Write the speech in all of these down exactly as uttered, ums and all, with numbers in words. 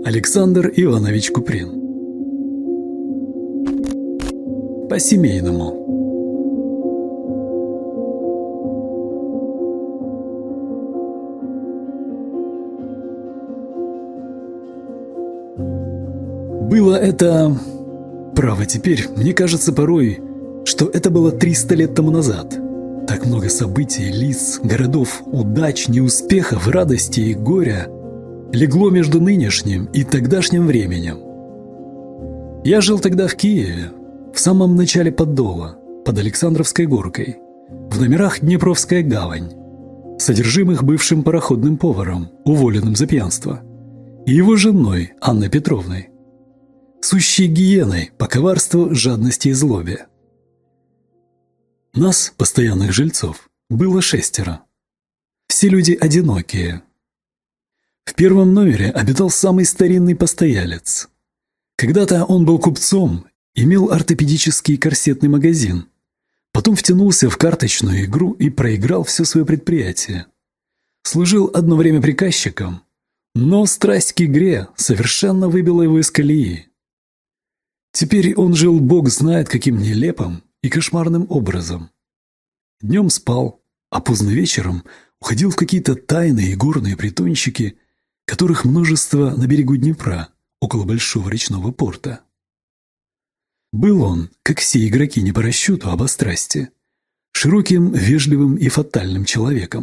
Александр Иванович Куприн. По-семейному. Было это... Право, теперь, мне кажется порой, что это было триста лет тому назад. Так много событий, лиц, городов, удач, неуспехов, радости и горя легло между нынешним и тогдашним временем. Я жил тогда в Киеве, в самом начале Подола, под Александровской горкой, в номерах Днепровская гавань, содержимых бывшим пароходным поваром, уволенным за пьянство, и его женой Анной Петровной, сущей гиеной по коварству, жадности и злобе. Нас, постоянных жильцов, было шестеро. Все люди одинокие. В первом номере обитал самый старинный постоялец. Когда-то он был купцом, имел ортопедический корсетный магазин, потом втянулся в карточную игру и проиграл все свое предприятие. Служил одно время приказчиком, но страсть к игре совершенно выбила его из колеи. Теперь он жил бог знает каким нелепым и кошмарным образом. Днем спал, а поздно вечером уходил в какие-то тайные горные притончики, которых множество на берегу Днепра, около большого речного порта. Был он, как все игроки не по расчету, а по страсти, широким, вежливым и фатальным человеком.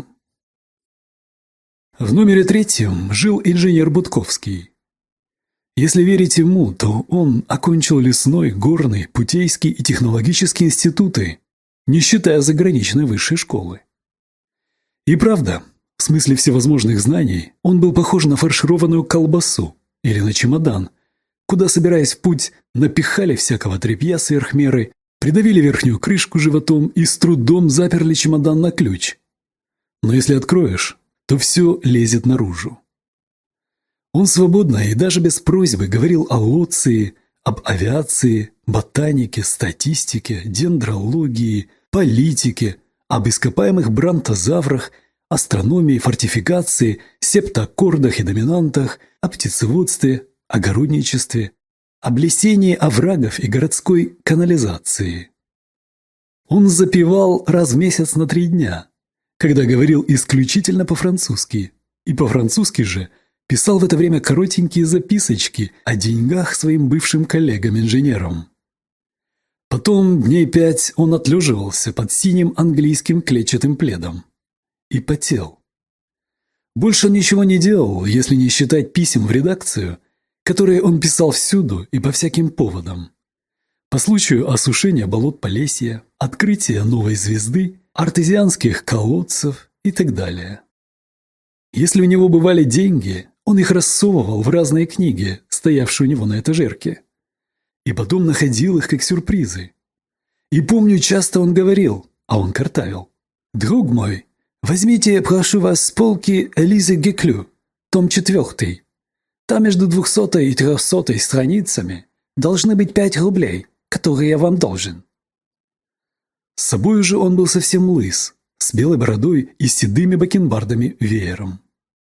В номере третьем жил инженер Будковский. Если верить ему, то он окончил лесной, горный, путейский и технологические институты, не считая заграничной высшей школы. И правда, в смысле всевозможных знаний, он был похож на фаршированную колбасу или на чемодан, куда, собираясь в путь, напихали всякого тряпья сверх меры, придавили верхнюю крышку животом и с трудом заперли чемодан на ключ. Но если откроешь, то все лезет наружу. Он свободно и даже без просьбы говорил о лоции, об авиации, ботанике, статистике, дендрологии, политике, об ископаемых бронтозаврах, астрономии, фортификации, септаккордах и доминантах, о птицеводстве, огородничестве, об лесении оврагов и городской канализации. Он запевал раз в месяц на три дня, когда говорил исключительно по-французски, и по-французски же писал в это время коротенькие записочки о деньгах своим бывшим коллегам-инженерам. Потом дней пять он отлеживался под синим английским клетчатым пледом и потел. Больше он ничего не делал, если не считать писем в редакцию, которые он писал всюду и по всяким поводам. По случаю осушения болот Полесья, открытия новой звезды, артезианских колодцев и так далее. Если у него бывали деньги, он их рассовывал в разные книги, стоявшие у него на этажерке, и потом находил их как сюрпризы. И помню, часто он говорил, а он картавил: «Друг мой, возьмите, прошу вас, с полки Элизы Геклю, том четвертый. Там между двухсотой и трехсотой страницами должны быть пять рублей, которые я вам должен». С собой же он был совсем лыс, с белой бородой и седыми бакенбардами веером.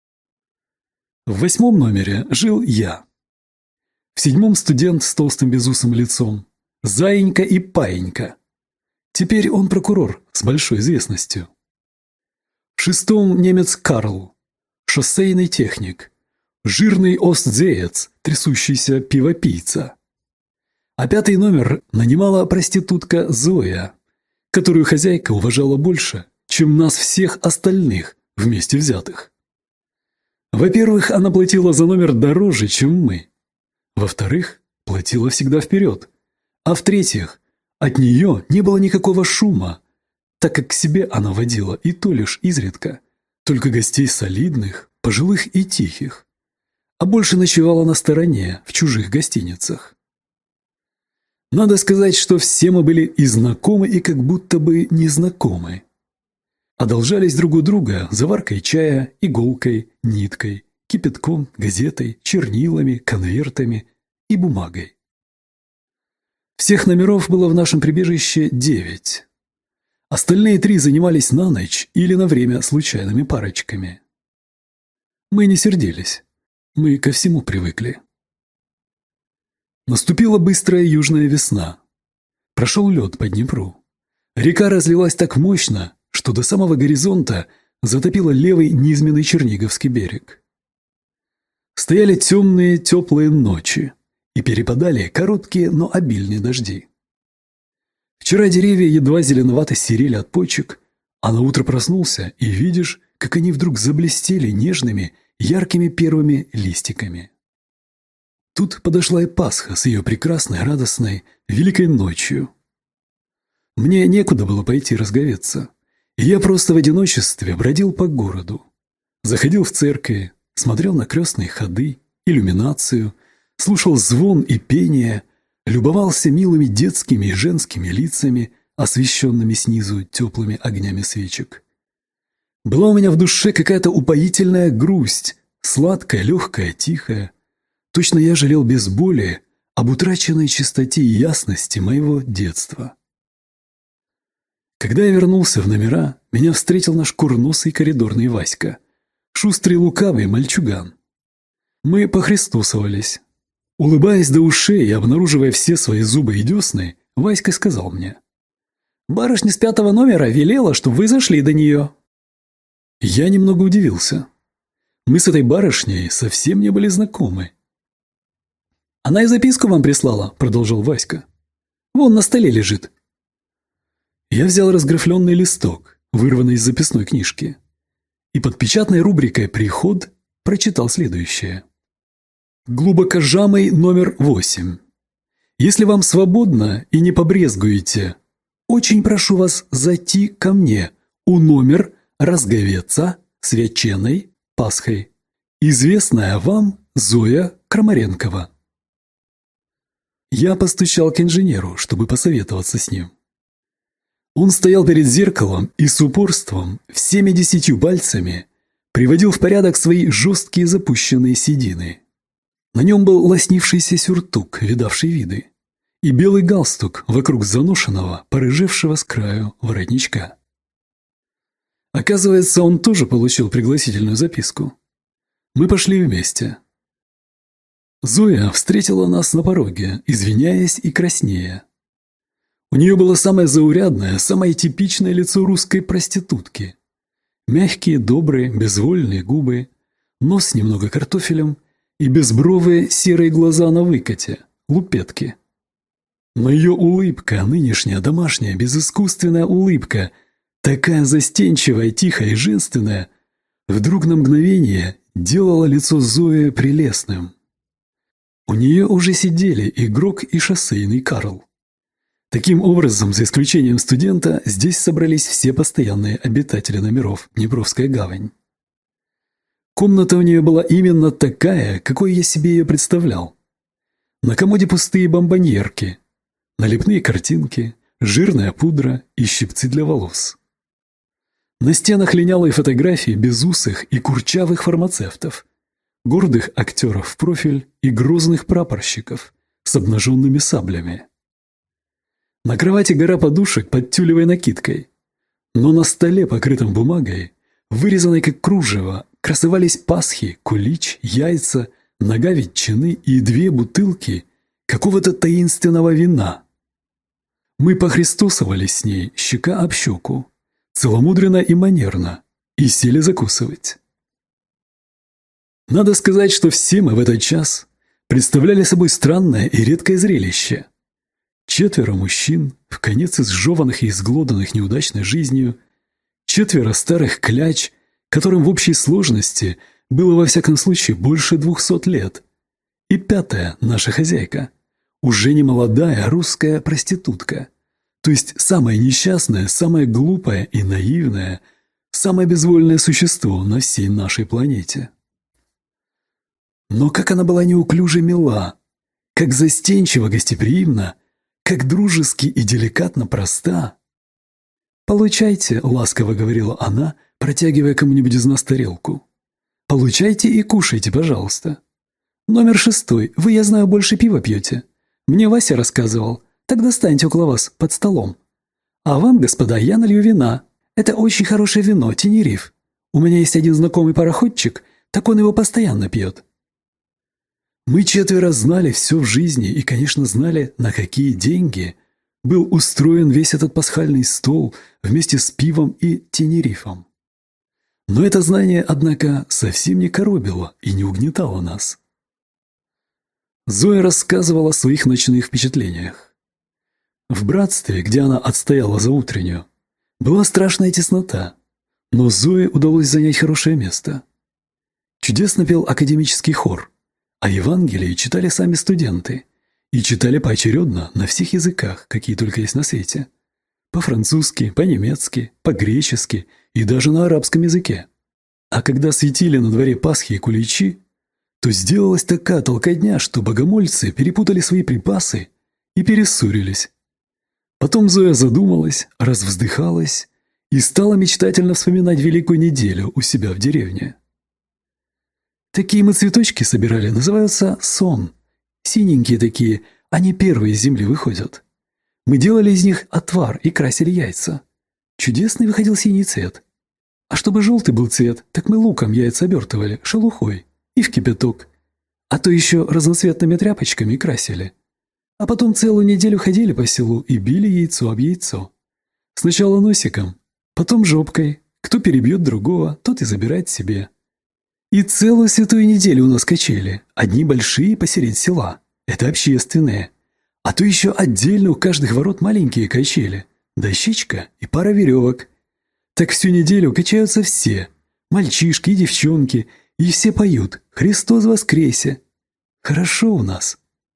В восьмом номере жил я. В седьмом студент с толстым безусым лицом, Заинька и Паинька. Теперь он прокурор с большой известностью. В шестом немец Карл, шоссейный техник, жирный остзеец, трясущийся пивопийца. А пятый номер нанимала проститутка Зоя, которую хозяйка уважала больше, чем нас всех остальных вместе взятых. Во-первых, она платила за номер дороже, чем мы. Во-вторых, платила всегда вперед. А в-третьих, от нее не было никакого шума, так как к себе она водила и то лишь изредка, только гостей солидных, пожилых и тихих, а больше ночевала на стороне, в чужих гостиницах. Надо сказать, что все мы были и знакомы, и как будто бы незнакомы. Одолжались друг у друга заваркой чая, иголкой, ниткой, кипятком, газетой, чернилами, конвертами и бумагой. Всех номеров было в нашем прибежище девять. Остальные три занимались на ночь или на время случайными парочками. Мы не сердились. Мы ко всему привыкли. Наступила быстрая южная весна. Прошел лед по Днепру. Река разлилась так мощно, что до самого горизонта затопила левый низменный Черниговский берег. Стояли темные теплые ночи, и перепадали короткие, но обильные дожди. Вчера деревья едва зеленовато серели от почек, а наутро проснулся и видишь, как они вдруг заблестели нежными, яркими первыми листиками. Тут подошла и Пасха с ее прекрасной, радостной, великой ночью. Мне некуда было пойти разговеться, и я просто в одиночестве бродил по городу. Заходил в церкви, смотрел на крестные ходы, иллюминацию, слушал звон и пение, любовался милыми детскими и женскими лицами, освещенными снизу теплыми огнями свечек. Была у меня в душе какая-то упоительная грусть, сладкая, легкая, тихая. Точно я жалел без боли об утраченной чистоте и ясности моего детства. Когда я вернулся в номера, меня встретил наш курносый коридорный Васька, шустрый лукавый мальчуган. Мы похристосовались. Улыбаясь до ушей и обнаруживая все свои зубы и десны, Васька сказал мне: «Барышня с пятого номера велела, чтобы вы зашли до нее». Я немного удивился. Мы с этой барышней совсем не были знакомы. «Она и записку вам прислала», — продолжил Васька. «Вон на столе лежит». Я взял разграфленный листок, вырванный из записной книжки, и под печатной рубрикой «Приход» прочитал следующее. Глубокожамый номер восемь. Если вам свободно и не побрезгуете, очень прошу вас зайти ко мне у номер разговеца свяченой Пасхой. Известная вам Зоя Крамаренкова. Я постучал к инженеру, чтобы посоветоваться с ним. Он стоял перед зеркалом и с упорством, всеми десятью пальцами, приводил в порядок свои жесткие запущенные седины. На нем был лоснившийся сюртук, видавший виды, и белый галстук вокруг заношенного, порыжевшего с краю воротничка. Оказывается, он тоже получил пригласительную записку. Мы пошли вместе. Зоя встретила нас на пороге, извиняясь и краснея. У нее было самое заурядное, самое типичное лицо русской проститутки. Мягкие, добрые, безвольные губы, нос немного картофелем и безбровые серые глаза на выкате, лупетки. Но ее улыбка, нынешняя домашняя, безыскусственная улыбка, такая застенчивая, тихая и женственная, вдруг на мгновение делала лицо Зои прелестным. У нее уже сидели игрок и шоссейный Карл. Таким образом, за исключением студента, здесь собрались все постоянные обитатели номеров Днепровская гавань. Комната у нее была именно такая, какой я себе ее представлял. На комоде пустые бомбоньерки, налепные картинки, жирная пудра и щипцы для волос. На стенах линялые фотографии безусых и курчавых фармацевтов, гордых актеров в профиль и грозных прапорщиков с обнаженными саблями. На кровати гора подушек под тюлевой накидкой, но на столе, покрытом бумагой, вырезанной как кружево, красовались пасхи, кулич, яйца, нога ветчины и две бутылки какого-то таинственного вина. Мы похристосовались с ней щека об щеку, целомудренно и манерно, и сели закусывать. Надо сказать, что все мы в этот час представляли собой странное и редкое зрелище. Четверо мужчин, вконец изжеванных и изглоданных неудачной жизнью, четверо старых кляч, которым в общей сложности было во всяком случае больше двухсот лет, и пятая наша хозяйка, уже не молодая русская проститутка, то есть самое несчастное, самое глупое и наивное, самое безвольное существо на всей нашей планете. Но как она была неуклюже мила, как застенчиво гостеприимна, как дружески и деликатно проста. «Получайте», — ласково говорила она, протягивая кому-нибудь из нас тарелку. «Получайте и кушайте, пожалуйста. Номер шестой, вы, я знаю, больше пива пьете. Мне Вася рассказывал, так достаньте около вас, под столом. А вам, господа, я налью вина. Это очень хорошее вино, Тенериф. У меня есть один знакомый пароходчик, так он его постоянно пьет». Мы четверо знали все в жизни и, конечно, знали, на какие деньги был устроен весь этот пасхальный стол вместе с пивом и Тенерифом. Но это знание, однако, совсем не коробило и не угнетало нас. Зоя рассказывала о своих ночных впечатлениях. В братстве, где она отстояла за утреннюю, была страшная теснота, но Зое удалось занять хорошее место. Чудесно пел академический хор, а Евангелие читали сами студенты, и читали поочередно на всех языках, какие только есть на свете. По-французски, по-немецки, по-гречески и даже на арабском языке. А когда светили на дворе Пасхи и куличи, то сделалась такая толкотня, что богомольцы перепутали свои припасы и перессорились. Потом Зоя задумалась, развздыхалась и стала мечтательно вспоминать Великую неделю у себя в деревне. Такие мы цветочки собирали, называются сон. Синенькие такие, они первые из земли выходят. Мы делали из них отвар и красили яйца. Чудесный выходил синий цвет. А чтобы желтый был цвет, так мы луком яйца обертывали, шелухой и в кипяток. А то еще разноцветными тряпочками красили. А потом целую неделю ходили по селу и били яйцо об яйцо. Сначала носиком, потом жопкой. Кто перебьет другого, тот и забирает себе. И целую святую неделю у нас качели. Одни большие посередине села. Это общественные. А то еще отдельно у каждых ворот маленькие качели. Дощечка и пара веревок. Так всю неделю качаются все. Мальчишки и девчонки. И все поют «Христос воскресе». Хорошо у нас.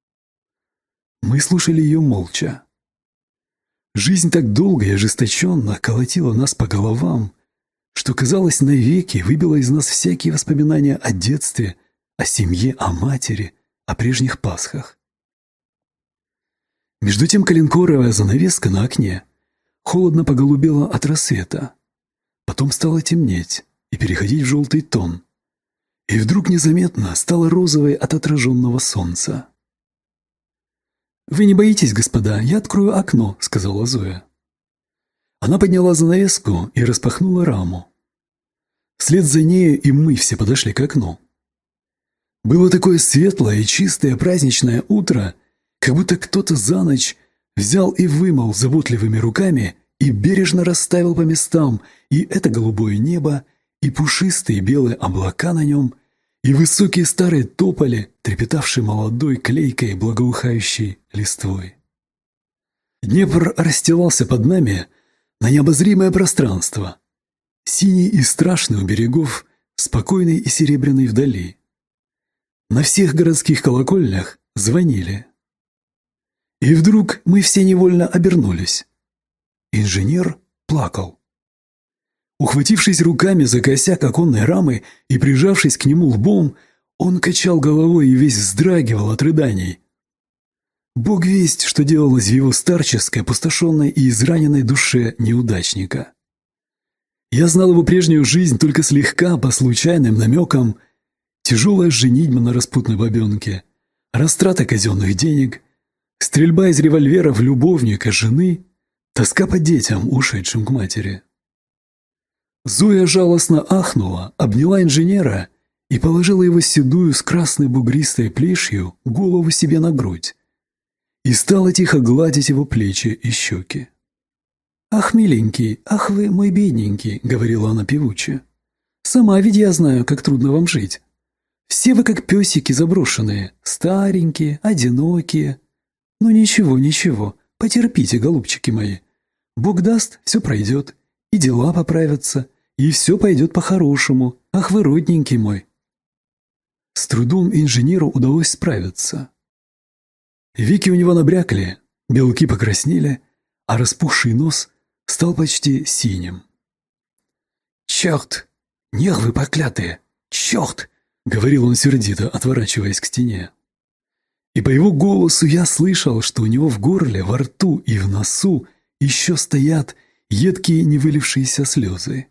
Мы слушали ее молча. Жизнь так долго и ожесточенно колотила нас по головам, что, казалось, навеки выбило из нас всякие воспоминания о детстве, о семье, о матери, о прежних Пасхах. Между тем коленкоровая занавеска на окне холодно поголубела от рассвета. Потом стало темнеть и переходить в желтый тон. И вдруг незаметно стало розовой от отраженного солнца. «Вы не боитесь, господа, я открою окно», — сказала Зоя. Она подняла занавеску и распахнула раму. Вслед за нею и мы все подошли к окну. Было такое светлое и чистое праздничное утро, как будто кто-то за ночь взял и вымыл заботливыми руками и бережно расставил по местам и это голубое небо, и пушистые белые облака на нем, и высокие старые тополи, трепетавшие молодой, клейкой, благоухающей листвой. Днепр расстилался под нами на необозримое пространство, синий и страшный у берегов, спокойный и серебряный вдали. На всех городских колокольнях звонили. И вдруг мы все невольно обернулись. Инженер плакал. Ухватившись руками за косяк оконной рамы и прижавшись к нему лбом, он качал головой и весь вздрагивал от рыданий. Бог весть, что делалось в его старческой, опустошенной и израненной душе неудачника. Я знал его прежнюю жизнь только слегка, по случайным намекам. Тяжелая женитьба на распутной бабенке, растрата казенных денег, стрельба из револьвера в любовника жены, тоска по детям, ушедшим к матери. Зоя жалостно ахнула, обняла инженера и положила его седую с красной бугристой плешью голову себе на грудь и стала тихо гладить его плечи и щеки. «Ах, миленький, ах вы мой бедненький», — говорила она певуче. «Сама ведь я знаю, как трудно вам жить. Все вы как песики заброшенные, старенькие, одинокие. Ну ничего, ничего, потерпите, голубчики мои. Бог даст, все пройдет, и дела поправятся, и все пойдет по-хорошему. Ах вы, родненький мой». С трудом инженеру удалось справиться. Веки у него набрякли, белки покраснели, а распухший нос стал почти синим. «Черт! Нервы проклятые! Черт!» — говорил он сердито, отворачиваясь к стене. И по его голосу я слышал, что у него в горле, во рту и в носу еще стоят едкие невылившиеся слезы.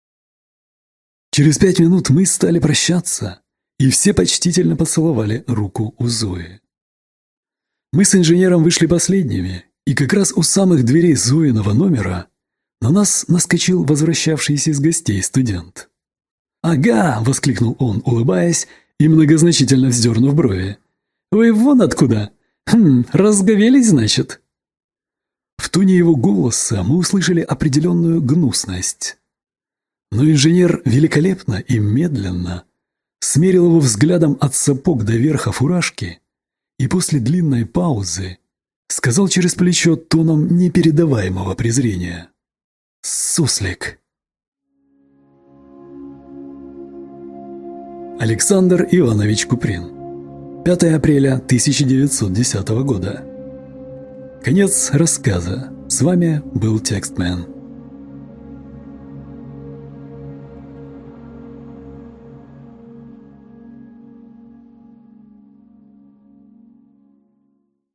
Через пять минут мы стали прощаться, и все почтительно поцеловали руку у Зои. Мы с инженером вышли последними, и как раз у самых дверей Зоиного номера на нас наскочил возвращавшийся из гостей студент. «Ага!» — воскликнул он, улыбаясь и многозначительно вздернув брови. Вы вон откуда? Хм, разговелись, значит?» В тоне его голоса мы услышали определенную гнусность. Но инженер великолепно и медленно смерил его взглядом от сапог до верха фуражки и после длинной паузы сказал через плечо тоном непередаваемого презрения: «Суслик». Александр Иванович Куприн. пятое апреля тысяча девятьсот десятого года. Конец рассказа. С вами был Текстмен.